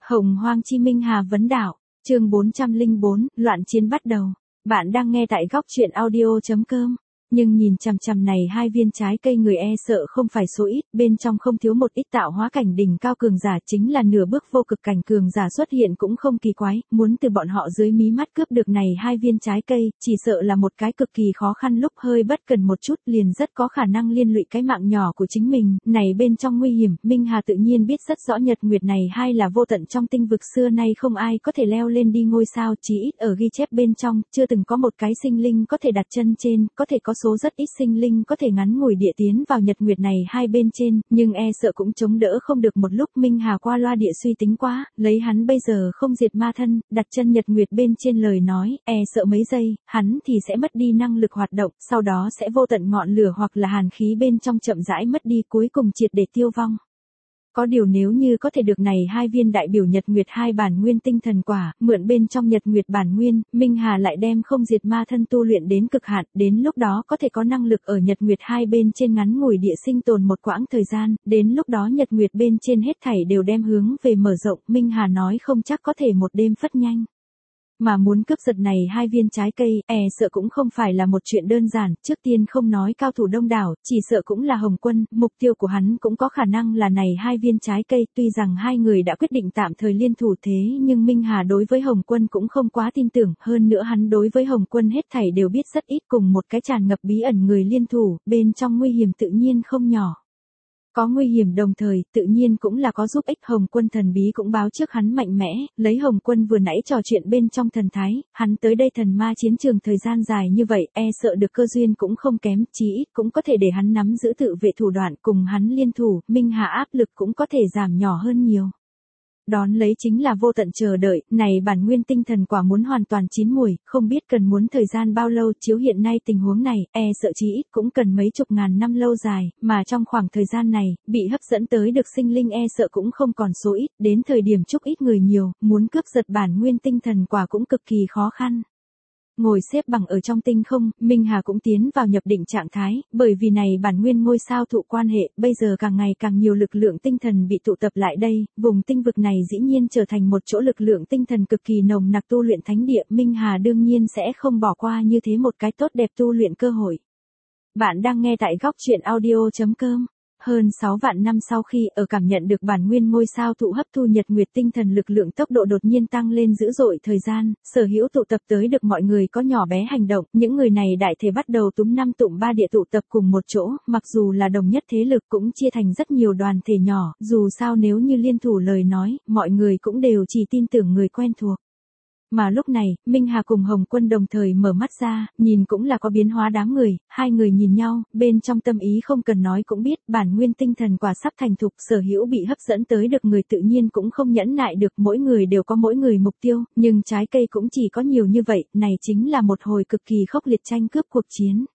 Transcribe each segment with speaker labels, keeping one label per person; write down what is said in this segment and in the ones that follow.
Speaker 1: Hồng Hoang Chi Minh Hà vấn đạo, chương 404, loạn chiến bắt đầu. Bạn đang nghe tại góc truyện audio.com. Nhưng nhìn chằm chằm này hai viên trái cây người e sợ không phải số ít, bên trong không thiếu một ít tạo hóa cảnh đỉnh cao cường giả, chính là nửa bước vô cực cảnh cường giả xuất hiện cũng không kỳ quái, muốn từ bọn họ dưới mí mắt cướp được này hai viên trái cây, chỉ sợ là một cái cực kỳ khó khăn, lúc hơi bất cần một chút liền rất có khả năng liên lụy cái mạng nhỏ của chính mình, này bên trong nguy hiểm, Minh Hà tự nhiên biết rất rõ nhật nguyệt này hai là vô tận trong tinh vực xưa nay không ai có thể leo lên đi ngôi sao, chí ít ở ghi chép bên trong, chưa từng có một cái sinh linh có thể đặt chân trên, có thể có số rất ít sinh linh có thể ngắn ngủi địa tiến vào nhật nguyệt này hai bên trên, nhưng e sợ cũng chống đỡ không được một lúc. Minh Hà qua loa địa suy tính quá, lấy hắn bây giờ không diệt ma thân, đặt chân nhật nguyệt bên trên lời nói, e sợ mấy giây, hắn thì sẽ mất đi năng lực hoạt động, sau đó sẽ vô tận ngọn lửa hoặc là hàn khí bên trong chậm rãi mất đi, cuối cùng triệt để tiêu vong. Có điều nếu như có thể được này hai viên đại biểu nhật nguyệt hai bản nguyên tinh thần quả, mượn bên trong nhật nguyệt bản nguyên, Minh Hà lại đem không diệt ma thân tu luyện đến cực hạn, đến lúc đó có thể có năng lực ở nhật nguyệt hai bên trên ngắn ngủi địa sinh tồn một quãng thời gian, đến lúc đó nhật nguyệt bên trên hết thảy đều đem hướng về mở rộng, Minh Hà nói không chắc có thể một đêm phất nhanh. Mà muốn cướp giật này hai viên trái cây, e sợ cũng không phải là một chuyện đơn giản, trước tiên không nói cao thủ đông đảo, chỉ sợ cũng là Hồng Quân, mục tiêu của hắn cũng có khả năng là này hai viên trái cây, tuy rằng hai người đã quyết định tạm thời liên thủ thế nhưng Minh Hà đối với Hồng Quân cũng không quá tin tưởng, hơn nữa hắn đối với Hồng Quân hết thảy đều biết rất ít, cùng một cái tràn ngập bí ẩn người liên thủ, bên trong nguy hiểm tự nhiên không nhỏ. Có nguy hiểm đồng thời, tự nhiên cũng là có giúp ích. Hồng Quân thần bí cũng báo trước hắn mạnh mẽ, lấy Hồng Quân vừa nãy trò chuyện bên trong thần thái, hắn tới đây thần ma chiến trường thời gian dài như vậy, e sợ được cơ duyên cũng không kém, chí ít cũng có thể để hắn nắm giữ tự vệ thủ đoạn, cùng hắn liên thủ, Minh Hà áp lực cũng có thể giảm nhỏ hơn nhiều. Đón lấy chính là vô tận chờ đợi, này bản nguyên tinh thần quả muốn hoàn toàn chín mùi, không biết cần muốn thời gian bao lâu, chiếu hiện nay tình huống này, e sợ chí ít cũng cần mấy chục ngàn năm lâu dài, mà trong khoảng thời gian này, bị hấp dẫn tới được sinh linh e sợ cũng không còn số ít, đến thời điểm chúc ít người nhiều, muốn cướp giật bản nguyên tinh thần quả cũng cực kỳ khó khăn. Ngồi xếp bằng ở trong tinh không, Minh Hà cũng tiến vào nhập định trạng thái, bởi vì này bản nguyên ngôi sao thụ quan hệ, bây giờ càng ngày càng nhiều lực lượng tinh thần bị tụ tập lại đây, vùng tinh vực này dĩ nhiên trở thành một chỗ lực lượng tinh thần cực kỳ nồng nặc tu luyện thánh địa, Minh Hà đương nhiên sẽ không bỏ qua như thế một cái tốt đẹp tu luyện cơ hội. Bạn đang nghe tại góc truyện audio.com. Hơn 6 vạn năm sau khi ở cảm nhận được bản nguyên ngôi sao thụ hấp thu nhật nguyệt tinh thần lực lượng tốc độ đột nhiên tăng lên dữ dội thời gian, sở hữu tụ tập tới được mọi người có nhỏ bé hành động, những người này đại thể bắt đầu túm năm tụm ba địa tụ tập cùng một chỗ, mặc dù là đồng nhất thế lực cũng chia thành rất nhiều đoàn thể nhỏ, dù sao nếu như liên thủ lời nói, mọi người cũng đều chỉ tin tưởng người quen thuộc. Mà lúc này, Minh Hà cùng Hồng Quân đồng thời mở mắt ra, nhìn cũng là có biến hóa đám người, hai người nhìn nhau, bên trong tâm ý không cần nói cũng biết, bản nguyên tinh thần quả sắp thành thục, sở hữu bị hấp dẫn tới được người tự nhiên cũng không nhẫn nại được, mỗi người đều có mỗi người mục tiêu, nhưng trái cây cũng chỉ có nhiều như vậy, này chính là một hồi cực kỳ khốc liệt tranh cướp cuộc chiến.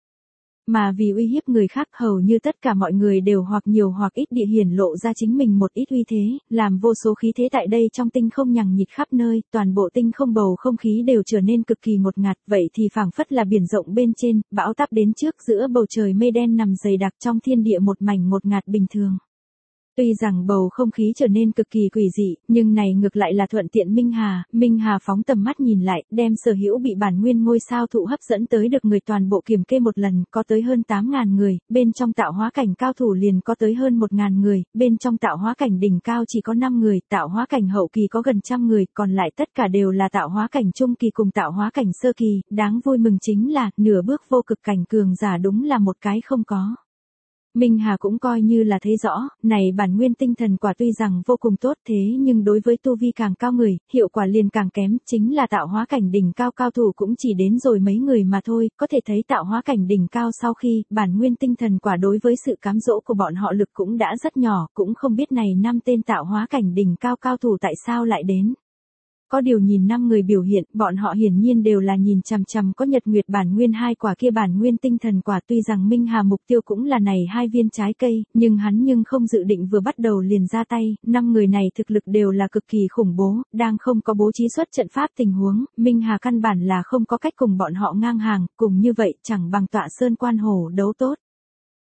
Speaker 1: Mà vì uy hiếp người khác hầu như tất cả mọi người đều hoặc nhiều hoặc ít địa hiển lộ ra chính mình một ít uy thế, làm vô số khí thế tại đây trong tinh không nhằng nhịt khắp nơi, toàn bộ tinh không bầu không khí đều trở nên cực kỳ ngột ngạt, vậy thì phảng phất là biển rộng bên trên, bão táp đến trước giữa bầu trời mây đen nằm dày đặc trong thiên địa một mảnh ngột ngạt bình thường. Tuy rằng bầu không khí trở nên cực kỳ quỷ dị, nhưng này ngược lại là thuận tiện Minh Hà phóng tầm mắt nhìn lại, đem sở hữu bị bản nguyên ngôi sao thụ hấp dẫn tới được người toàn bộ kiểm kê một lần, có tới hơn 8.000 người, bên trong tạo hóa cảnh cao thủ liền có tới hơn 1.000 người, bên trong tạo hóa cảnh đỉnh cao chỉ có 5 người, tạo hóa cảnh hậu kỳ có gần 100 người, còn lại tất cả đều là tạo hóa cảnh trung kỳ cùng tạo hóa cảnh sơ kỳ, đáng vui mừng chính là, nửa bước vô cực cảnh cường giả đúng là một cái không có. Minh Hà cũng coi như là thấy rõ, này bản nguyên tinh thần quả tuy rằng vô cùng tốt thế nhưng đối với tu vi càng cao người, hiệu quả liền càng kém, chính là tạo hóa cảnh đỉnh cao cao thủ cũng chỉ đến rồi mấy người mà thôi, có thể thấy tạo hóa cảnh đỉnh cao sau khi, bản nguyên tinh thần quả đối với sự cám dỗ của bọn họ lực cũng đã rất nhỏ, cũng không biết này 5 tên tạo hóa cảnh đỉnh cao cao thủ tại sao lại đến. Có điều nhìn 5 người biểu hiện, bọn họ hiển nhiên đều là nhìn chằm chằm có nhật nguyệt bản nguyên hai quả kia bản nguyên tinh thần quả, tuy rằng Minh Hà mục tiêu cũng là này hai viên trái cây, nhưng hắn không dự định vừa bắt đầu liền ra tay, 5 người này thực lực đều là cực kỳ khủng bố, đang không có bố trí xuất trận pháp tình huống, Minh Hà căn bản là không có cách cùng bọn họ ngang hàng, cùng như vậy chẳng bằng tọa sơn quan hổ đấu tốt.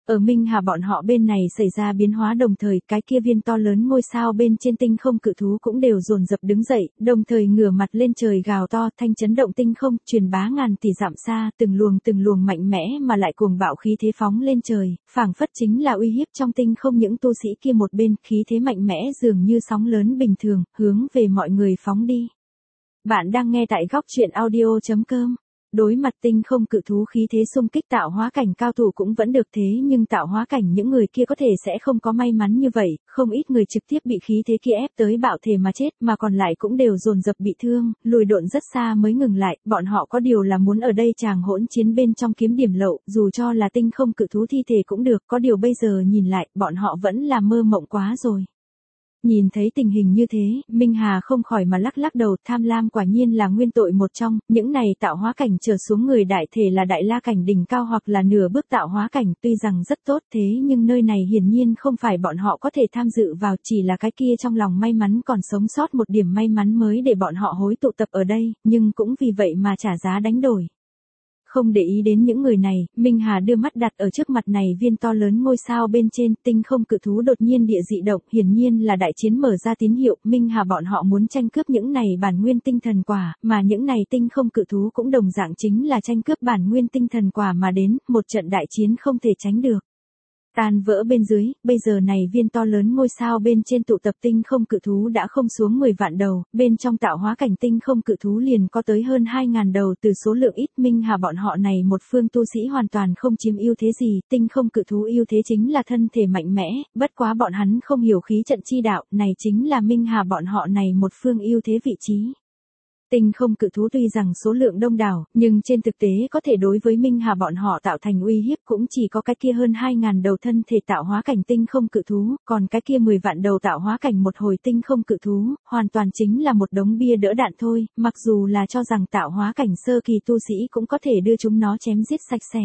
Speaker 1: Ở Minh Hà bọn họ bên này xảy ra biến hóa đồng thời, cái kia viên to lớn ngôi sao bên trên tinh không cự thú cũng đều dồn dập đứng dậy, đồng thời ngửa mặt lên trời gào to, thanh chấn động tinh không, truyền bá ngàn tỷ dặm xa, từng luồng mạnh mẽ mà lại cuồng bạo khí thế phóng lên trời, phảng phất chính là uy hiếp trong tinh không những tu sĩ kia một bên, khí thế mạnh mẽ dường như sóng lớn bình thường, hướng về mọi người phóng đi. Bạn đang nghe tại góc truyện audio.com. Đối mặt tinh không cự thú khí thế xung kích tạo hóa cảnh cao thủ cũng vẫn được thế nhưng tạo hóa cảnh những người kia có thể sẽ không có may mắn như vậy, không ít người trực tiếp bị khí thế kia ép tới bạo thể mà chết mà còn lại cũng đều dồn dập bị thương, lùi độn rất xa mới ngừng lại, bọn họ có điều là muốn ở đây chàng hỗn chiến bên trong kiếm điểm lậu, dù cho là tinh không cự thú thi thể cũng được, có điều bây giờ nhìn lại, bọn họ vẫn là mơ mộng quá rồi. Nhìn thấy tình hình như thế, Minh Hà không khỏi mà lắc lắc đầu, tham lam quả nhiên là nguyên tội một trong, những này tạo hóa cảnh trở xuống người đại thể là đại la cảnh đỉnh cao hoặc là nửa bước tạo hóa cảnh, tuy rằng rất tốt thế nhưng nơi này hiển nhiên không phải bọn họ có thể tham dự vào, chỉ là cái kia trong lòng may mắn còn sống sót một điểm may mắn mới để bọn họ hối tụ tập ở đây, nhưng cũng vì vậy mà trả giá đánh đổi. Không để ý đến những người này, Minh Hà đưa mắt đặt ở trước mặt này viên to lớn ngôi sao bên trên, tinh không cự thú đột nhiên địa dị động, hiển nhiên là đại chiến mở ra tín hiệu, Minh Hà bọn họ muốn tranh cướp những này bản nguyên tinh thần quả, mà những này tinh không cự thú cũng đồng dạng chính là tranh cướp bản nguyên tinh thần quả mà đến, một trận đại chiến không thể tránh được. Tan vỡ bên dưới, bây giờ này viên to lớn ngôi sao bên trên tụ tập tinh không cự thú đã không xuống 10 vạn đầu, bên trong tạo hóa cảnh tinh không cự thú liền có tới hơn 2.000 đầu, từ số lượng ít Minh Hà bọn họ này một phương tu sĩ hoàn toàn không chiếm ưu thế gì, tinh không cự thú ưu thế chính là thân thể mạnh mẽ, bất quá bọn hắn không hiểu khí trận chi đạo, này chính là Minh Hà bọn họ này một phương ưu thế vị trí. Tinh không cự thú tuy rằng số lượng đông đảo, nhưng trên thực tế có thể đối với Minh Hà bọn họ tạo thành uy hiếp cũng chỉ có cái kia hơn 2.000 đầu thân thể tạo hóa cảnh tinh không cự thú, còn cái kia 10 vạn đầu tạo hóa cảnh một hồi tinh không cự thú, hoàn toàn chính là một đống bia đỡ đạn thôi, mặc dù là cho rằng tạo hóa cảnh sơ kỳ tu sĩ cũng có thể đưa chúng nó chém giết sạch sẽ.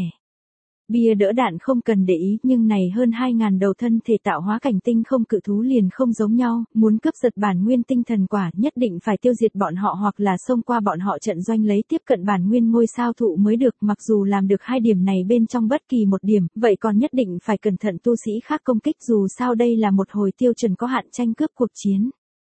Speaker 1: Bia đỡ đạn không cần để ý, nhưng này hơn 2.000 đầu thân thể tạo hóa cảnh tinh không cự thú liền không giống nhau, muốn cướp giật bản nguyên tinh thần quả nhất định phải tiêu diệt bọn họ hoặc là xông qua bọn họ trận doanh lấy tiếp cận bản nguyên ngôi sao thụ mới được, mặc dù làm được hai điểm này bên trong bất kỳ một điểm, vậy còn nhất định phải cẩn thận tu sĩ khác công kích dù sao đây là một hồi tiêu chuẩn có hạn tranh cướp cuộc chiến.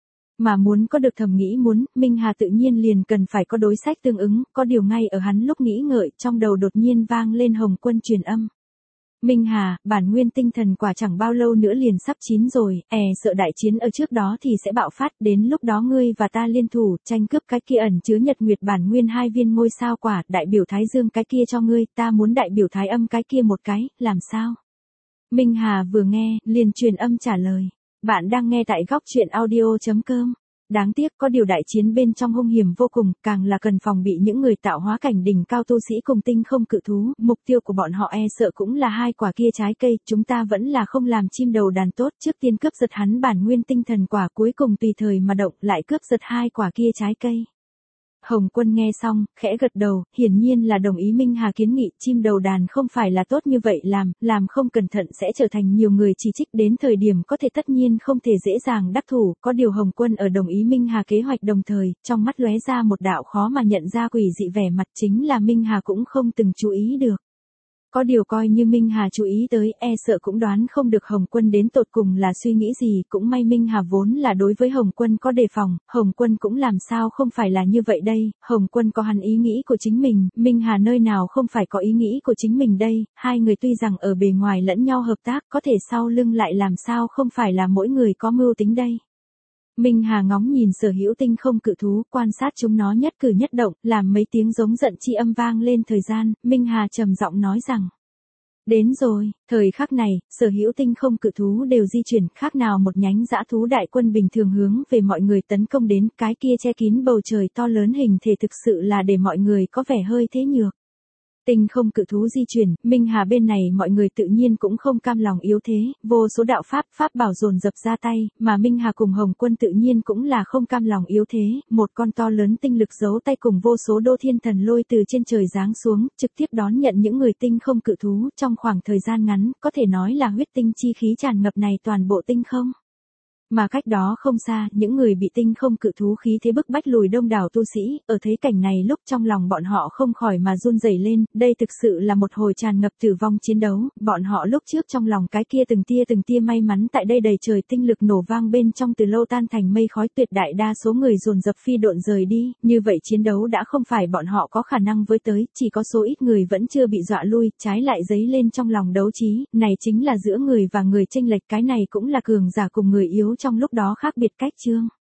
Speaker 1: Mà muốn có được thầm nghĩ muốn, Minh Hà tự nhiên liền cần phải có đối sách tương ứng, có điều ngay ở hắn lúc nghĩ ngợi, trong đầu đột nhiên vang lên Hồng Quân truyền âm. Minh Hà, bản nguyên tinh thần quả chẳng bao lâu nữa liền sắp chín rồi, sợ đại chiến ở trước đó thì sẽ bạo phát, đến lúc đó ngươi và ta liên thủ, tranh cướp cái kia ẩn chứa nhật nguyệt bản nguyên 2 viên ngôi sao quả, đại biểu Thái Dương cái kia cho ngươi, ta muốn đại biểu Thái Âm cái kia một cái, làm sao? Minh Hà vừa nghe, liền truyền âm trả lời. Bạn đang nghe tại góc truyện audio.com. Đáng tiếc có điều đại chiến bên trong hung hiểm vô cùng, càng là cần phòng bị những người tạo hóa cảnh đỉnh cao tu sĩ cùng tinh không cự thú, mục tiêu của bọn họ sợ cũng là hai quả kia trái cây, chúng ta vẫn là không làm chim đầu đàn tốt, trước tiên cướp giật hắn bản nguyên tinh thần quả cuối cùng tùy thời mà động, lại cướp giật hai quả kia trái cây. Hồng Quân nghe xong, khẽ gật đầu, hiển nhiên là đồng ý Minh Hà kiến nghị, chim đầu đàn không phải là tốt như vậy làm không cẩn thận sẽ trở thành nhiều người chỉ trích, đến thời điểm có thể tất nhiên không thể dễ dàng đắc thủ, có điều Hồng Quân ở đồng ý Minh Hà kế hoạch đồng thời, trong mắt lóe ra một đạo khó mà nhận ra quỷ dị vẻ mặt, chính là Minh Hà cũng không từng chú ý được. Có điều coi như Minh Hà chú ý tới, sợ cũng đoán không được Hồng Quân đến tột cùng là suy nghĩ gì, cũng may Minh Hà vốn là đối với Hồng Quân có đề phòng, Hồng Quân cũng làm sao không phải là như vậy đây, Hồng Quân có hắn ý nghĩ của chính mình, Minh Hà nơi nào không phải có ý nghĩ của chính mình đây, hai người tuy rằng ở bề ngoài lẫn nhau hợp tác, có thể sau lưng lại làm sao không phải là mỗi người có mưu tính đây. Minh Hà ngóng nhìn Sở Hữu tinh không cự thú, quan sát chúng nó nhất cử nhất động, làm mấy tiếng giống giận chi âm vang lên thời gian, Minh Hà trầm giọng nói rằng. Đến rồi, thời khắc này, Sở Hữu tinh không cự thú đều di chuyển, khác nào một nhánh dã thú đại quân bình thường hướng về mọi người tấn công đến, cái kia che kín bầu trời to lớn hình thể thực sự là để mọi người có vẻ hơi thế nhược. Tinh không cự thú di chuyển, Minh Hà bên này mọi người tự nhiên cũng không cam lòng yếu thế, vô số đạo pháp bảo dồn dập ra tay, mà Minh Hà cùng Hồng Quân tự nhiên cũng là không cam lòng yếu thế, một con to lớn tinh lực giấu tay cùng vô số đô thiên thần lôi từ trên trời giáng xuống, trực tiếp đón nhận những người tinh không cự thú, trong khoảng thời gian ngắn, có thể nói là huyết tinh chi khí tràn ngập này toàn bộ tinh không. Mà cách đó không xa, những người bị tinh không cự thú khí thế bức bách lùi đông đảo tu sĩ, ở thấy cảnh này lúc trong lòng bọn họ không khỏi mà run rẩy lên, đây thực sự là một hồi tràn ngập tử vong chiến đấu, bọn họ lúc trước trong lòng cái kia từng tia may mắn tại đây đầy trời tinh lực nổ vang bên trong từ lâu tan thành mây khói, tuyệt đại đa số người dồn dập phi độn rời đi, như vậy chiến đấu đã không phải bọn họ có khả năng với tới, chỉ có số ít người vẫn chưa bị dọa lui, trái lại dấy lên trong lòng đấu trí, này chính là giữa người và người chênh lệch, cái này cũng là cường giả cùng người yếu trong lúc đó khác biệt cách chương.